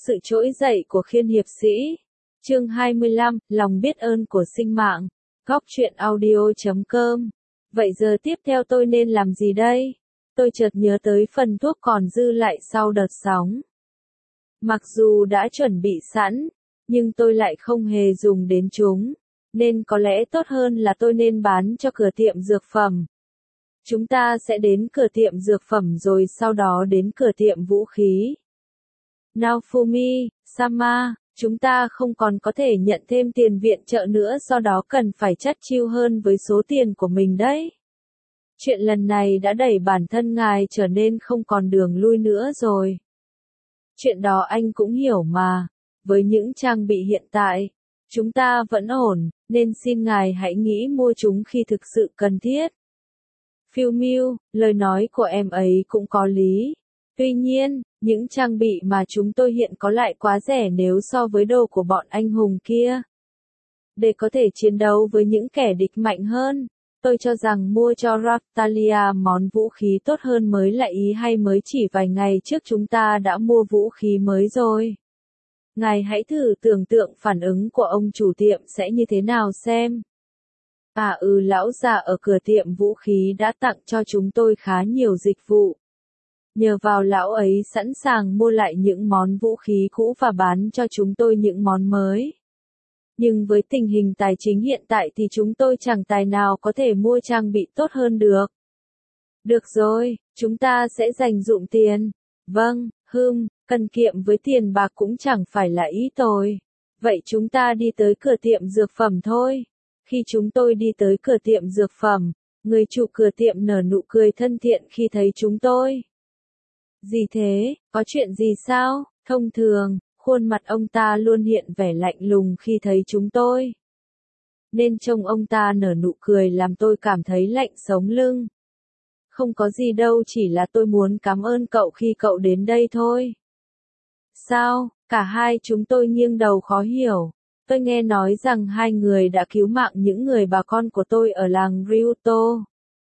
sự trỗi dậy của Khiên hiệp sĩ. Chương 25, lòng biết ơn của sinh mạng. Góc truyện audio.com. Vậy giờ tiếp theo tôi nên làm gì đây? Tôi chợt nhớ tới phần thuốc còn dư lại sau đợt sóng. Mặc dù đã chuẩn bị sẵn, nhưng tôi lại không hề dùng đến chúng, nên có lẽ tốt hơn là tôi nên bán cho cửa tiệm dược phẩm. Chúng ta sẽ đến cửa tiệm dược phẩm rồi sau đó đến cửa tiệm vũ khí. Naofumi, Sama, chúng ta không còn có thể nhận thêm tiền viện trợ nữa, do đó cần phải chắt chiu hơn với số tiền của mình đấy. Chuyện lần này đã đẩy bản thân ngài trở nên không còn đường lui nữa rồi. Chuyện đó anh cũng hiểu mà, với những trang bị hiện tại, chúng ta vẫn ổn, nên xin ngài hãy nghĩ mua chúng khi thực sự cần thiết. Phiêu Miu, lời nói của em ấy cũng có lý. Tuy nhiên, những trang bị mà chúng tôi hiện có lại quá rẻ nếu so với đồ của bọn anh hùng kia. Để có thể chiến đấu với những kẻ địch mạnh hơn, tôi cho rằng mua cho Raftalia món vũ khí tốt hơn mới là ý hay. Mới chỉ vài ngày trước chúng ta đã mua vũ khí mới rồi. Ngài hãy thử tưởng tượng phản ứng của ông chủ tiệm sẽ như thế nào xem. Lão già ở cửa tiệm vũ khí đã tặng cho chúng tôi khá nhiều dịch vụ. Nhờ vào lão ấy sẵn sàng mua lại những món vũ khí cũ và bán cho chúng tôi những món mới. Nhưng với tình hình tài chính hiện tại thì chúng tôi chẳng tài nào có thể mua trang bị tốt hơn được. Được rồi, chúng ta sẽ dành dụm tiền. Vâng, cần kiệm với tiền bạc cũng chẳng phải là ý tôi. Vậy chúng ta đi tới cửa tiệm dược phẩm thôi. Khi chúng tôi đi tới cửa tiệm dược phẩm, người chủ cửa tiệm nở nụ cười thân thiện khi thấy chúng tôi. Gì thế, có chuyện gì sao? Thông thường, khuôn mặt ông ta luôn hiện vẻ lạnh lùng khi thấy chúng tôi. Nên trông ông ta nở nụ cười làm tôi cảm thấy lạnh sống lưng. Không có gì đâu, chỉ là tôi muốn cảm ơn cậu khi cậu đến đây thôi. Sao? Cả hai chúng tôi nghiêng đầu khó hiểu. Tôi nghe nói rằng hai người đã cứu mạng những người bà con của tôi ở làng Ryuto.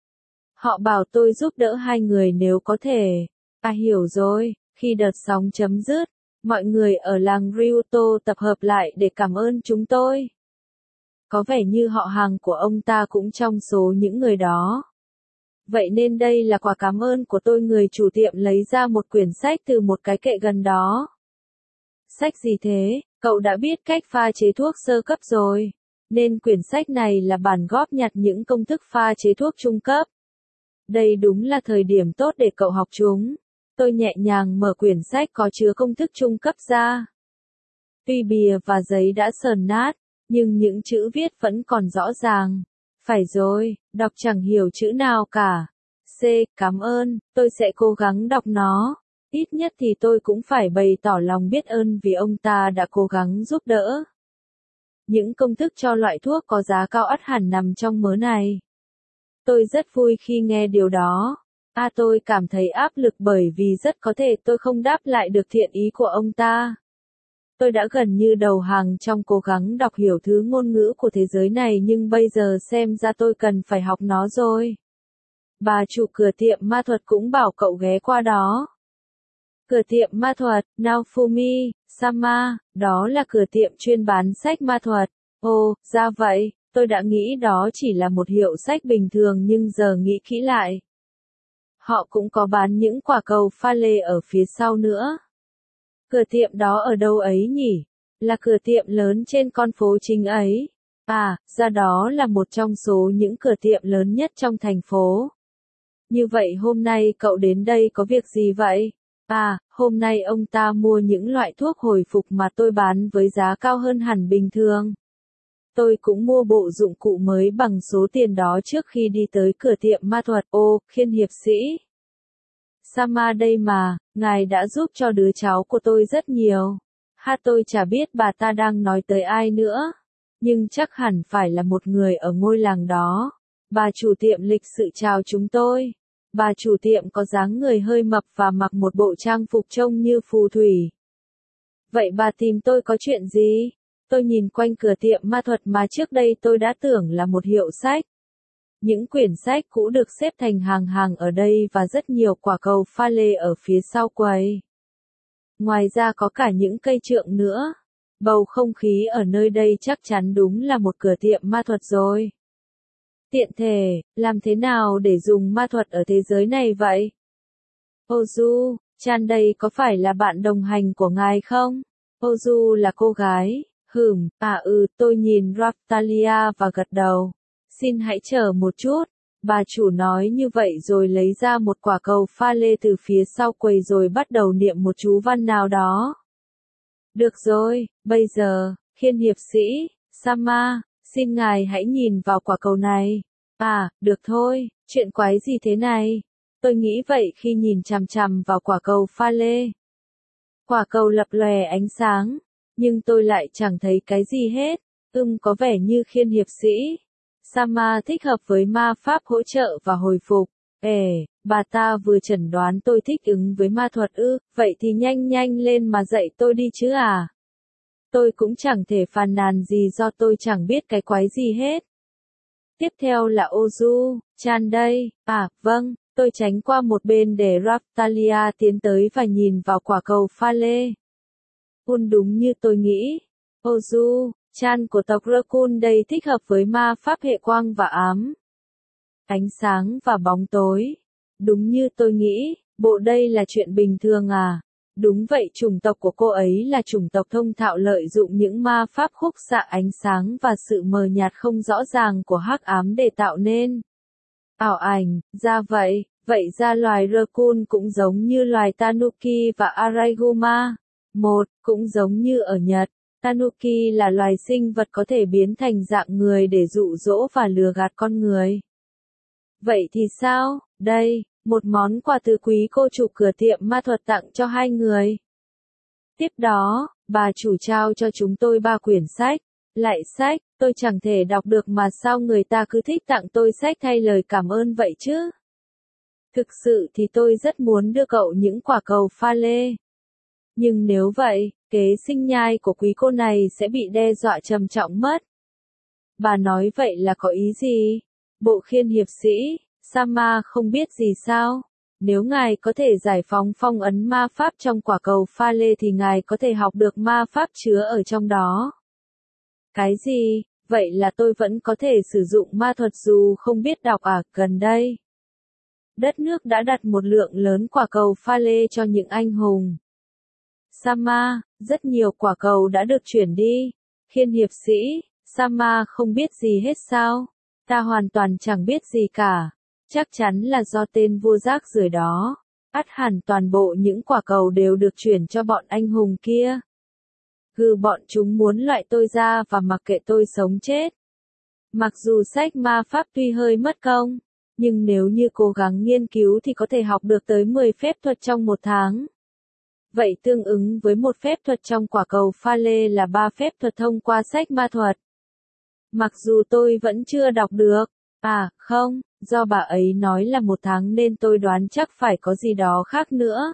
Họ bảo tôi giúp đỡ hai người nếu có thể. Hiểu rồi, khi đợt sóng chấm dứt, mọi người ở làng Ryuto tập hợp lại để cảm ơn chúng tôi. Có vẻ như họ hàng của ông ta cũng trong số những người đó. Vậy nên đây là quà cảm ơn của tôi. Người chủ tiệm lấy ra một quyển sách từ một cái kệ gần đó. Sách gì thế? Cậu đã biết cách pha chế thuốc sơ cấp rồi, nên quyển sách này là bản góp nhặt những công thức pha chế thuốc trung cấp. Đây đúng là thời điểm tốt để cậu học chúng. Tôi nhẹ nhàng mở quyển sách có chứa công thức trung cấp ra. Tuy bìa và giấy đã sờn nát, nhưng những chữ viết vẫn còn rõ ràng. Phải rồi, đọc chẳng hiểu chữ nào cả. Cảm ơn, tôi sẽ cố gắng đọc nó. Ít nhất thì tôi cũng phải bày tỏ lòng biết ơn vì ông ta đã cố gắng giúp đỡ. Những công thức cho loại thuốc có giá cao ắt hẳn nằm trong mớ này. Tôi rất vui khi nghe điều đó. Tôi cảm thấy áp lực bởi vì rất có thể tôi không đáp lại được thiện ý của ông ta. Tôi đã gần như đầu hàng trong cố gắng đọc hiểu thứ ngôn ngữ của thế giới này, nhưng bây giờ xem ra tôi cần phải học nó rồi. Bà chủ cửa tiệm ma thuật cũng bảo cậu ghé qua đó. Cửa tiệm ma thuật, Naofumi, Sama, đó là cửa tiệm chuyên bán sách ma thuật. Ồ, ra vậy, tôi đã nghĩ đó chỉ là một hiệu sách bình thường nhưng giờ nghĩ kỹ lại. Họ cũng có bán những quả cầu pha lê ở phía sau nữa. Cửa tiệm đó ở đâu ấy nhỉ? Là cửa tiệm lớn trên con phố chính ấy. Ra đó là một trong số những cửa tiệm lớn nhất trong thành phố. Như vậy hôm nay cậu đến đây có việc gì vậy? Hôm nay ông ta mua những loại thuốc hồi phục mà tôi bán với giá cao hơn hẳn bình thường. Tôi cũng mua bộ dụng cụ mới bằng số tiền đó trước khi đi tới cửa tiệm ma thuật. Khiên hiệp sĩ. Sama đây mà, ngài đã giúp cho đứa cháu của tôi rất nhiều. Tôi chả biết bà ta đang nói tới ai nữa. Nhưng chắc hẳn phải là một người ở ngôi làng đó. Bà chủ tiệm lịch sự chào chúng tôi. Bà chủ tiệm có dáng người hơi mập và mặc một bộ trang phục trông như phù thủy. Vậy bà tìm tôi có chuyện gì? Tôi nhìn quanh cửa tiệm ma thuật mà trước đây tôi đã tưởng là một hiệu sách. Những quyển sách cũ được xếp thành hàng hàng ở đây và rất nhiều quả cầu pha lê ở phía sau quầy. Ngoài ra có cả những cây trượng nữa. Bầu không khí ở nơi đây chắc chắn đúng là một cửa tiệm ma thuật rồi. Tiện thể, làm thế nào để dùng ma thuật ở thế giới này vậy? Ozu, Chan đây có phải là bạn đồng hành của ngài không? Ozu là cô gái. Tôi nhìn Raftalia và gật đầu. Xin hãy chờ một chút. Bà chủ nói như vậy rồi lấy ra một quả cầu pha lê từ phía sau quầy rồi bắt đầu niệm một chú văn nào đó. Được rồi, bây giờ, Khiên hiệp sĩ, Sama, xin ngài hãy nhìn vào quả cầu này. Được thôi, chuyện quái gì thế này? Tôi nghĩ vậy khi nhìn chằm chằm vào quả cầu pha lê. Quả cầu lập lòe ánh sáng, nhưng tôi lại chẳng thấy cái gì hết. Có vẻ như Khiên hiệp sĩ. Sama thích hợp với ma pháp hỗ trợ và hồi phục. Bà ta vừa chẩn đoán tôi thích ứng với ma thuật ư, vậy thì nhanh nhanh lên mà dạy tôi đi chứ à. Tôi cũng chẳng thể phàn nàn gì do tôi chẳng biết cái quái gì hết. Tiếp theo là Ozu, Chan đây. Vâng, tôi tránh qua một bên để Raftalia tiến tới và nhìn vào quả cầu pha lê. Đúng như tôi nghĩ. Ozu, Chan của tộc Rakun đây thích hợp với ma pháp hệ quang và ám. Ánh sáng và bóng tối. Đúng như tôi nghĩ, bộ đây là chuyện bình thường à? Đúng vậy, chủng tộc của cô ấy là chủng tộc thông thạo lợi dụng những ma pháp khúc xạ ánh sáng và sự mờ nhạt không rõ ràng của hắc ám để tạo nên ảo ảnh. Ra vậy, vậy ra loài Rakun cũng giống như loài Tanuki và Araiguma. Cũng giống như ở Nhật, Tanuki là loài sinh vật có thể biến thành dạng người để dụ dỗ và lừa gạt con người. Vậy thì sao? Đây, một món quà từ quý cô chủ cửa tiệm ma thuật tặng cho hai người. Tiếp đó, bà chủ trao cho chúng tôi 3 quyển sách. Lại sách, tôi chẳng thể đọc được mà sao người ta cứ thích tặng tôi sách thay lời cảm ơn vậy chứ? Thực sự thì tôi rất muốn đưa cậu những quả cầu pha lê. Nhưng nếu vậy, kế sinh nhai của quý cô này sẽ bị đe dọa trầm trọng mất. Bà nói vậy là có ý gì? Bộ Khiên hiệp sĩ, Sama không biết gì sao? Nếu ngài có thể giải phóng phong ấn ma pháp trong quả cầu pha lê thì ngài có thể học được ma pháp chứa ở trong đó. Cái gì? Vậy là tôi vẫn có thể sử dụng ma thuật dù không biết đọc à? Gần đây, đất nước đã đặt một lượng lớn quả cầu pha lê cho những anh hùng. Sama, rất nhiều quả cầu đã được chuyển đi. Khiên hiệp sĩ, Sama không biết gì hết sao? Ta hoàn toàn chẳng biết gì cả. Chắc chắn là do tên vua rác rưởi đó. Ắt hẳn toàn bộ những quả cầu đều được chuyển cho bọn anh hùng kia. Bọn chúng muốn loại tôi ra và mặc kệ tôi sống chết. Mặc dù sách ma pháp tuy hơi mất công, nhưng nếu như cố gắng nghiên cứu thì có thể học được tới 10 phép thuật trong một tháng. Vậy tương ứng với một phép thuật trong quả cầu pha lê là 3 phép thuật thông qua sách ma thuật. Mặc dù tôi vẫn chưa đọc được. Không, do bà ấy nói là 1 tháng nên tôi đoán chắc phải có gì đó khác nữa.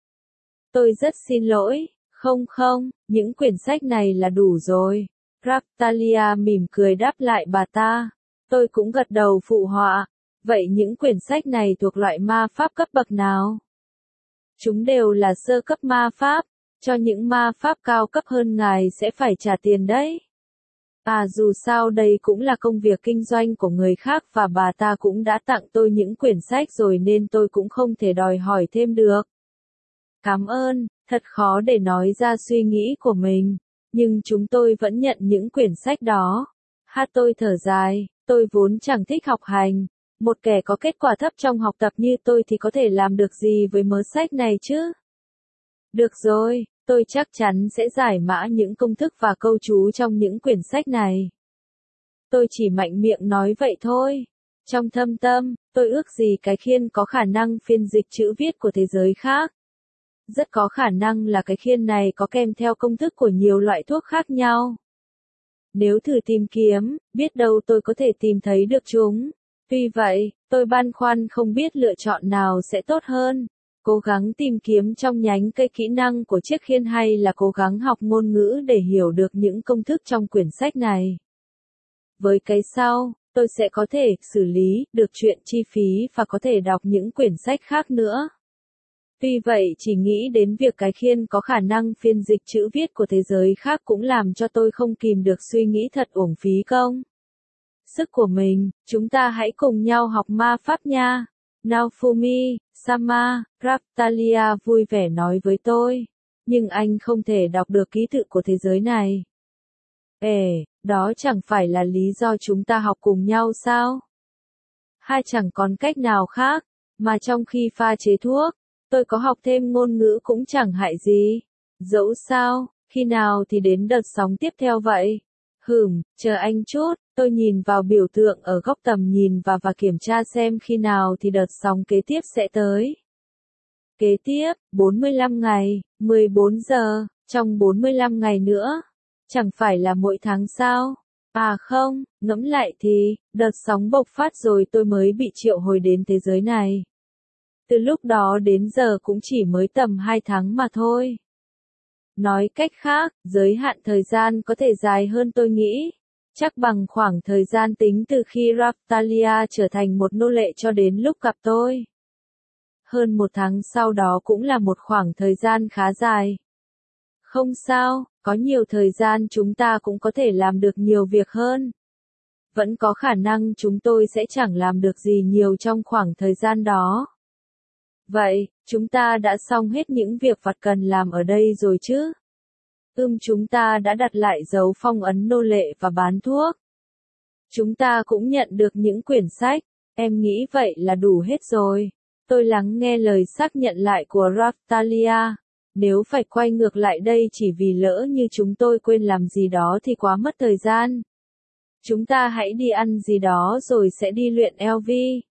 Tôi rất xin lỗi, không, những quyển sách này là đủ rồi. Raftalia mỉm cười đáp lại bà ta. Tôi cũng gật đầu phụ họa. Vậy những quyển sách này thuộc loại ma pháp cấp bậc nào? Chúng đều là sơ cấp ma pháp. Cho những ma pháp cao cấp hơn ngài sẽ phải trả tiền đấy. Dù sao đây cũng là công việc kinh doanh của người khác và bà ta cũng đã tặng tôi những quyển sách rồi nên tôi cũng không thể đòi hỏi thêm được. Cảm ơn, thật khó để nói ra suy nghĩ của mình, nhưng chúng tôi vẫn nhận những quyển sách đó. Tôi thở dài, tôi vốn chẳng thích học hành. Một kẻ có kết quả thấp trong học tập như tôi thì có thể làm được gì với mớ sách này chứ? Được rồi, tôi chắc chắn sẽ giải mã những công thức và câu chú trong những quyển sách này. Tôi chỉ mạnh miệng nói vậy thôi. Trong thâm tâm, tôi ước gì cái khiên có khả năng phiên dịch chữ viết của thế giới khác. Rất có khả năng là cái khiên này có kèm theo công thức của nhiều loại thuốc khác nhau. Nếu thử tìm kiếm, biết đâu tôi có thể tìm thấy được chúng. Tuy vậy, tôi băn khoăn không biết lựa chọn nào sẽ tốt hơn. Cố gắng tìm kiếm trong nhánh cây kỹ năng của chiếc khiên hay là cố gắng học ngôn ngữ để hiểu được những công thức trong quyển sách này. Với cái sau, tôi sẽ có thể xử lý được chuyện chi phí và có thể đọc những quyển sách khác nữa. Tuy vậy chỉ nghĩ đến việc cái khiên có khả năng phiên dịch chữ viết của thế giới khác cũng làm cho tôi không kìm được suy nghĩ thật uổng phí công sức của mình. Chúng ta hãy cùng nhau học ma pháp nha. Naofumi, Sama, Raptalia vui vẻ nói với tôi. Nhưng anh không thể đọc được ký tự của thế giới này. Đó chẳng phải là lý do chúng ta học cùng nhau sao? Hay chẳng còn cách nào khác, mà trong khi pha chế thuốc, tôi có học thêm ngôn ngữ cũng chẳng hại gì. Dẫu sao, khi nào thì đến đợt sóng tiếp theo vậy? Chờ anh chút, tôi nhìn vào biểu tượng ở góc tầm nhìn và kiểm tra xem khi nào thì đợt sóng kế tiếp sẽ tới. Kế tiếp, 45 ngày, 14 giờ, trong 45 ngày nữa. Chẳng phải là mỗi tháng sao? À không, ngẫm lại thì, đợt sóng bộc phát rồi tôi mới bị triệu hồi đến thế giới này. Từ lúc đó đến giờ cũng chỉ mới tầm 2 tháng mà thôi. Nói cách khác, giới hạn thời gian có thể dài hơn tôi nghĩ. Chắc bằng khoảng thời gian tính từ khi Raptalia trở thành một nô lệ cho đến lúc gặp tôi. Hơn 1 tháng sau đó cũng là một khoảng thời gian khá dài. Không sao, có nhiều thời gian chúng ta cũng có thể làm được nhiều việc hơn. Vẫn có khả năng chúng tôi sẽ chẳng làm được gì nhiều trong khoảng thời gian đó. Vậy, chúng ta đã xong hết những việc vặt cần làm ở đây rồi chứ? Chúng ta đã đặt lại dấu phong ấn nô lệ và bán thuốc. Chúng ta cũng nhận được những quyển sách, em nghĩ vậy là đủ hết rồi. Tôi lắng nghe lời xác nhận lại của Raptalia. Nếu phải quay ngược lại đây chỉ vì lỡ như chúng tôi quên làm gì đó thì quá mất thời gian. Chúng ta hãy đi ăn gì đó rồi sẽ đi luyện LV.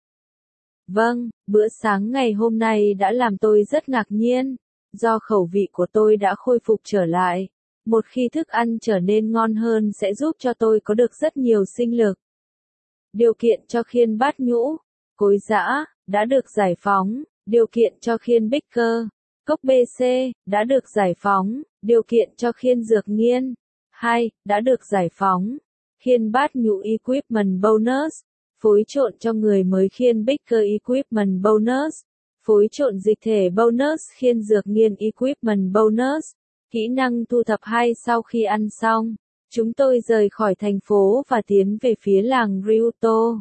Vâng, bữa sáng ngày hôm nay đã làm tôi rất ngạc nhiên, do khẩu vị của tôi đã khôi phục trở lại. Một khi thức ăn trở nên ngon hơn sẽ giúp cho tôi có được rất nhiều sinh lực. Điều kiện cho khiên bát nhũ, cối giã, đã được giải phóng. Điều kiện cho khiên Baker, cốc BC, đã được giải phóng. Điều kiện cho khiên dược nghiên, 2, đã được giải phóng. Khiên bát nhũ Equipment Bonus, phối trộn cho người mới khiên Baker Equipment Bonus, phối trộn dịch thể Bonus khiên dược nghiên Equipment Bonus. Kỹ năng thu thập 2 sau khi ăn xong, chúng tôi rời khỏi thành phố và tiến về phía làng Ryuto.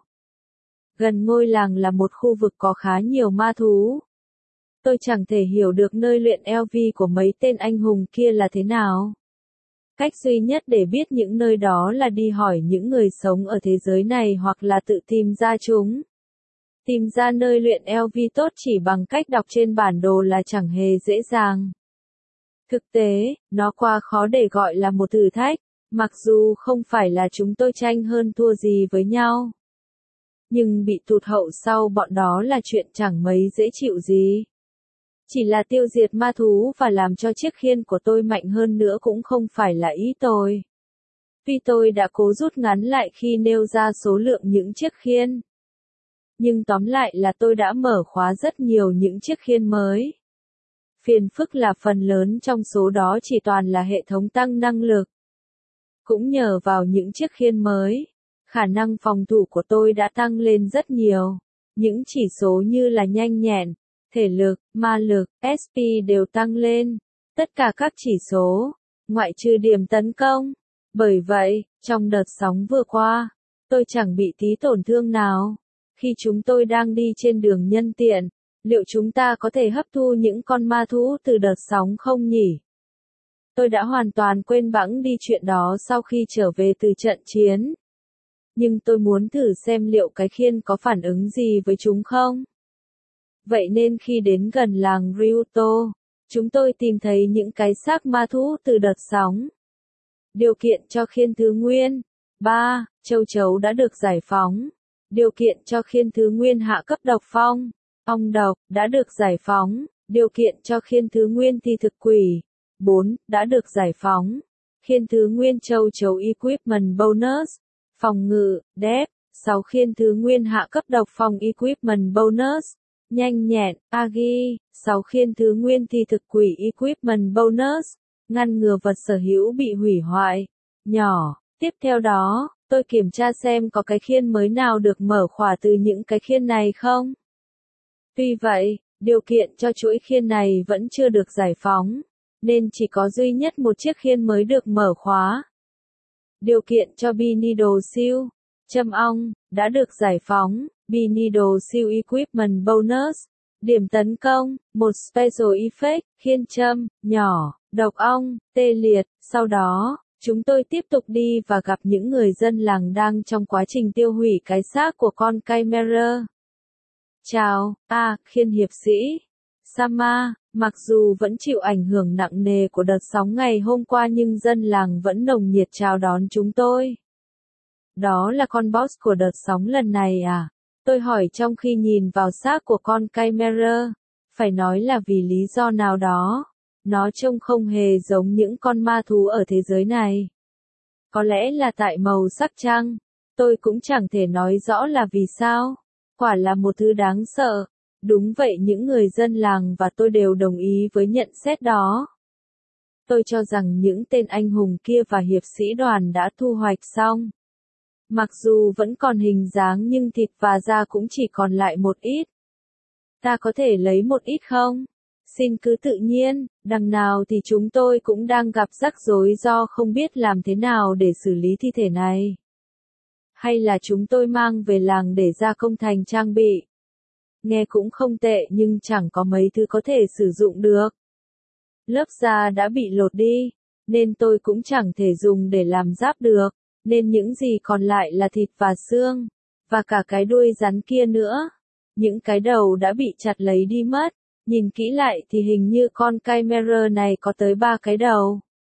Gần ngôi làng là một khu vực có khá nhiều ma thú. Tôi chẳng thể hiểu được nơi luyện LV của mấy tên anh hùng kia là thế nào. Cách duy nhất để biết những nơi đó là đi hỏi những người sống ở thế giới này hoặc là tự tìm ra chúng. Tìm ra nơi luyện LV tốt chỉ bằng cách đọc trên bản đồ là chẳng hề dễ dàng. Thực tế, nó quá khó để gọi là một thử thách, mặc dù không phải là chúng tôi tranh hơn thua gì với nhau. Nhưng bị tụt hậu sau bọn đó là chuyện chẳng mấy dễ chịu gì. Chỉ là tiêu diệt ma thú và làm cho chiếc khiên của tôi mạnh hơn nữa cũng không phải là ý tôi. Tuy tôi đã cố rút ngắn lại khi nêu ra số lượng những chiếc khiên. Nhưng tóm lại là tôi đã mở khóa rất nhiều những chiếc khiên mới. Phiền phức là phần lớn trong số đó chỉ toàn là hệ thống tăng năng lực. Cũng nhờ vào những chiếc khiên mới, khả năng phòng thủ của tôi đã tăng lên rất nhiều. Những chỉ số như là nhanh nhẹn, thể lực, ma lực, SP đều tăng lên. Tất cả các chỉ số, ngoại trừ điểm tấn công. Bởi vậy, trong đợt sóng vừa qua, tôi chẳng bị tí tổn thương nào. Khi chúng tôi đang đi trên đường nhân tiện, liệu chúng ta có thể hấp thu những con ma thú từ đợt sóng không nhỉ? Tôi đã hoàn toàn quên bẵng đi chuyện đó sau khi trở về từ trận chiến. Nhưng tôi muốn thử xem liệu cái khiên có phản ứng gì với chúng không. Vậy nên khi đến gần làng Ryuto, chúng tôi tìm thấy những cái xác ma thú từ đợt sóng. Điều kiện cho khiên thứ nguyên. 3. Châu chấu đã được giải phóng. Điều kiện cho khiên thứ nguyên hạ cấp độc phong. Ong độc, đã được giải phóng. Điều kiện cho khiên thứ nguyên thi thực quỷ. 4. Đã được giải phóng. Khiên thứ nguyên châu chấu Equipment Bonus. Phòng ngự, Dep. 6. Khiên thứ nguyên hạ cấp độc phong Equipment Bonus. Nhanh nhẹn, Agi. 6. Khiên thứ nguyên thi thực quỷ Equipment Bonus. Ngăn ngừa vật sở hữu bị hủy hoại. Nhỏ. Tiếp theo đó, tôi kiểm tra xem có cái khiên mới nào được mở khóa từ những cái khiên này không. Tuy vậy, Điều kiện cho chuỗi khiên này vẫn chưa được giải phóng, nên chỉ có duy nhất một chiếc khiên mới được mở khóa. Điều kiện cho Binido Seal, châm ong, đã được giải phóng. Binido Seal Equipment Bonus. Điểm tấn công, một Special Effect, khiên châm, nhỏ, độc ong, tê liệt. Sau đó, chúng tôi tiếp tục đi và gặp những người dân làng đang trong quá trình tiêu hủy cái xác của con Chimera. Chào, khiên hiệp sĩ. Sama, mặc dù vẫn chịu ảnh hưởng nặng nề của đợt sóng ngày hôm qua nhưng dân làng vẫn nồng nhiệt chào đón chúng tôi. Đó là con boss của đợt sóng lần này à? Tôi hỏi trong khi nhìn vào xác của con Chimera. Phải nói là vì lý do nào đó. Nó trông không hề giống những con ma thú ở thế giới này. Có lẽ là tại màu sắc chăng? Tôi cũng chẳng thể nói rõ là vì sao. Quả là một thứ đáng sợ. Đúng vậy, những người dân làng và tôi đều đồng ý với nhận xét đó. Tôi cho rằng những tên anh hùng kia và hiệp sĩ đoàn đã thu hoạch xong. Mặc dù vẫn còn hình dáng nhưng thịt và da cũng chỉ còn lại một ít. Ta có thể lấy một ít không? Xin cứ tự nhiên, đằng nào thì chúng tôi cũng đang gặp rắc rối do không biết làm thế nào để xử lý thi thể này. Hay là chúng tôi mang về làng để gia công thành trang bị? Nghe cũng không tệ nhưng chẳng có mấy thứ có thể sử dụng được. Lớp da đã bị lột đi, nên tôi cũng chẳng thể dùng để làm giáp được, nên những gì còn lại là thịt và xương, và cả cái đuôi rắn kia nữa. Những cái đầu đã bị chặt lấy đi mất, nhìn kỹ lại thì hình như con Chimera này có tới 3 cái đầu.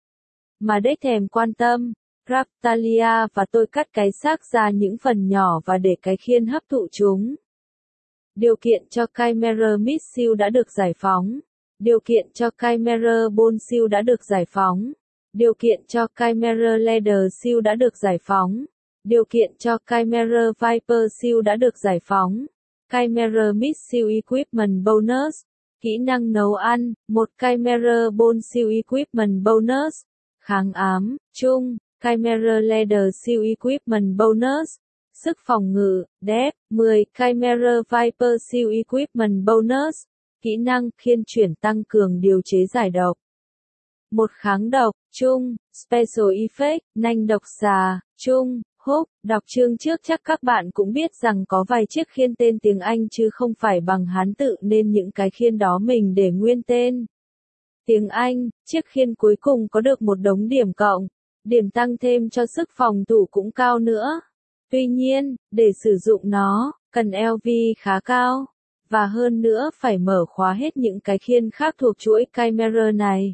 Mà đếch thèm quan tâm, Raptalia và tôi cắt cái xác ra những phần nhỏ và để cái khiên hấp thụ chúng. Điều kiện cho Chimera Meat Seal đã được giải phóng. Điều kiện cho Chimera Bone Seal đã được giải phóng. Điều kiện cho Chimera Leather Seal đã được giải phóng. Điều kiện cho Chimera Viper Seal đã được giải phóng. Chimera Meat Seal Equipment Bonus. Kỹ năng nấu ăn, một Chimera Bone Seal Equipment Bonus. Kháng ám, chung, Chimera Leather Seal Equipment Bonus. Sức phòng ngự, Dep, 10, Chimera Viper Seal Equipment Bonus. Kỹ năng, khiên chuyển tăng cường điều chế giải độc. Một kháng độc, chung, Special Effect, nanh độc xà, chung, Hook. Đọc chương trước chắc các bạn cũng biết rằng có vài chiếc khiên tên tiếng Anh chứ không phải bằng Hán tự nên những cái khiên đó mình để nguyên tên. Tiếng Anh, chiếc khiên cuối cùng có được một đống điểm cộng. Điểm tăng thêm cho sức phòng thủ cũng cao nữa. Tuy nhiên, để sử dụng nó, cần LV khá cao. Và hơn nữa phải mở khóa hết những cái khiên khác thuộc chuỗi Chimera này.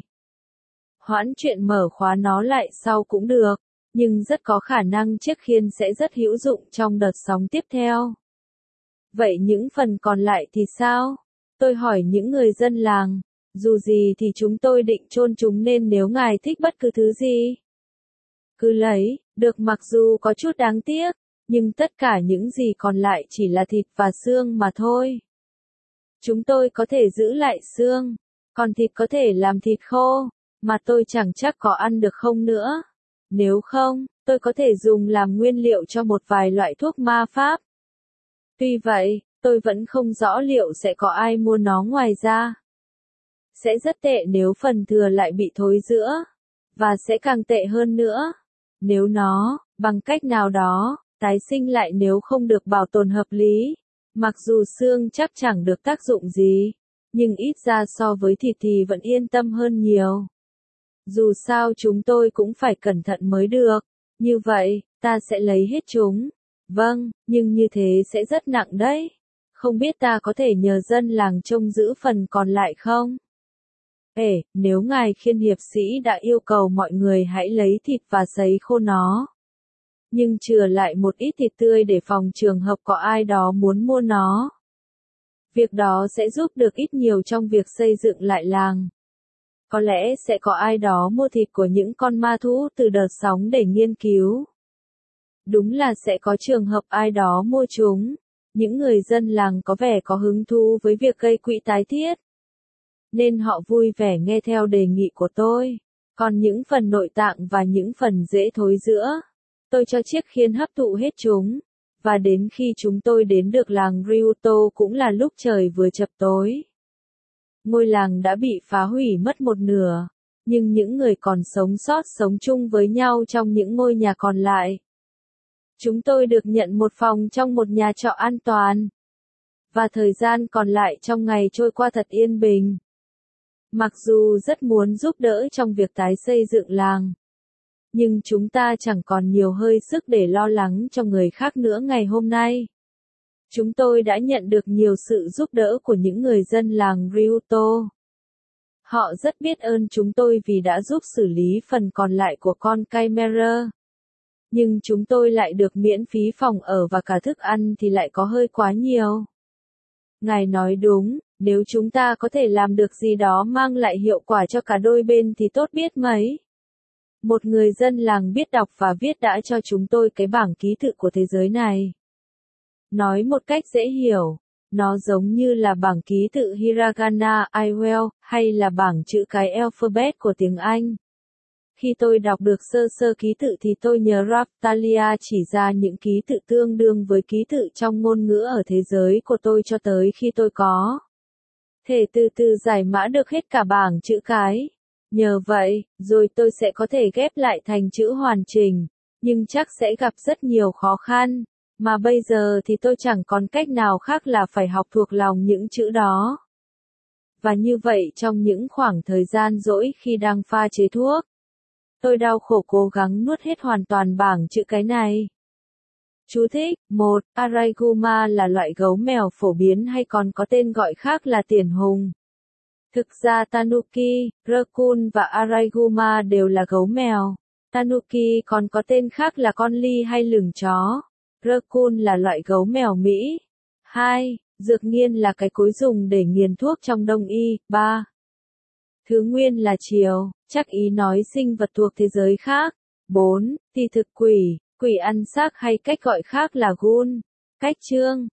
Hoãn chuyện mở khóa nó lại sau cũng được, nhưng rất có khả năng chiếc khiên sẽ rất hữu dụng trong đợt sóng tiếp theo. Vậy những phần còn lại thì sao? Tôi hỏi những người dân làng. Dù gì thì chúng tôi định chôn chúng nên nếu ngài thích bất cứ thứ gì, cứ lấy, được, mặc dù có chút đáng tiếc, nhưng tất cả những gì còn lại chỉ là thịt và xương mà thôi. Chúng tôi có thể giữ lại xương, còn thịt có thể làm thịt khô, mà tôi chẳng chắc có ăn được không nữa. Nếu không, tôi có thể dùng làm nguyên liệu cho một vài loại thuốc ma pháp. Tuy vậy, tôi vẫn không rõ liệu sẽ có ai mua nó ngoài ra. Sẽ rất tệ nếu phần thừa lại bị thối rữa, và sẽ càng tệ hơn nữa nếu nó, bằng cách nào đó, tái sinh lại nếu không được bảo tồn hợp lý. Mặc dù xương chắc chẳng được tác dụng gì, nhưng ít ra so với thịt thì vẫn yên tâm hơn nhiều. Dù sao chúng tôi cũng phải cẩn thận mới được. Như vậy, ta sẽ lấy hết chúng. Vâng, nhưng như thế sẽ rất nặng đấy. Không biết ta có thể nhờ dân làng trông giữ phần còn lại không? Nếu ngài khiên hiệp sĩ đã yêu cầu mọi người hãy lấy thịt và sấy khô nó. Nhưng chừa lại một ít thịt tươi để phòng trường hợp có ai đó muốn mua nó. Việc đó sẽ giúp được ít nhiều trong việc xây dựng lại làng. Có lẽ sẽ có ai đó mua thịt của những con ma thú từ đợt sóng để nghiên cứu. Đúng là sẽ có trường hợp ai đó mua chúng. Những người dân làng có vẻ có hứng thú với việc gây quỹ tái thiết, nên họ vui vẻ nghe theo đề nghị của tôi. Còn những phần nội tạng và những phần dễ thối rữa, tôi cho chiếc khiên hấp thụ hết chúng. Và đến khi chúng tôi đến được làng Ryuto cũng là lúc trời vừa chập tối. Ngôi làng đã bị phá hủy mất một nửa, nhưng những người còn sống sót sống chung với nhau trong những ngôi nhà còn lại. Chúng tôi được nhận một phòng trong một nhà trọ an toàn. Và thời gian còn lại trong ngày trôi qua thật yên bình. Mặc dù rất muốn giúp đỡ trong việc tái xây dựng làng, nhưng chúng ta chẳng còn nhiều hơi sức để lo lắng cho người khác nữa ngày hôm nay. Chúng tôi đã nhận được nhiều sự giúp đỡ của những người dân làng Ryuto. Họ rất biết ơn chúng tôi vì đã giúp xử lý phần còn lại của con Chimera. Nhưng chúng tôi lại được miễn phí phòng ở và cả thức ăn thì lại có hơi quá nhiều. Ngài nói đúng, nếu chúng ta có thể làm được gì đó mang lại hiệu quả cho cả đôi bên thì tốt biết mấy. Một người dân làng biết đọc và viết đã cho chúng tôi cái bảng ký tự của thế giới này. Nói một cách dễ hiểu, nó giống như là bảng ký tự Hiragana Iwell, hay là bảng chữ cái alphabet của tiếng Anh. Khi tôi đọc được sơ sơ ký tự thì tôi nhớ Raphtalia chỉ ra những ký tự tương đương với ký tự trong ngôn ngữ ở thế giới của tôi cho tới khi tôi có thể từ từ giải mã được hết cả bảng chữ cái. Nhờ vậy, rồi tôi sẽ có thể ghép lại thành chữ hoàn chỉnh, nhưng chắc sẽ gặp rất nhiều khó khăn, mà bây giờ thì tôi chẳng còn cách nào khác là phải học thuộc lòng những chữ đó. Và như vậy trong những khoảng thời gian rỗi khi đang pha chế thuốc, tôi đau khổ cố gắng nuốt hết hoàn toàn bảng chữ cái này. Chú thích: 1. Araiguma là loại gấu mèo phổ biến hay còn có tên gọi khác là tiền hùng. Thực ra Tanuki, Raccoon và Araiguma đều là gấu mèo. Tanuki còn có tên khác là con ly hay lửng chó. Raccoon là loại gấu mèo Mỹ. 2. Dược nghiên là cái cối dùng để nghiền thuốc trong đông y. 3. Thứ nguyên là chiều, chắc ý nói sinh vật thuộc thế giới khác. 4. Thì thực quỷ, quỷ ăn xác hay cách gọi khác là gun. Cách chương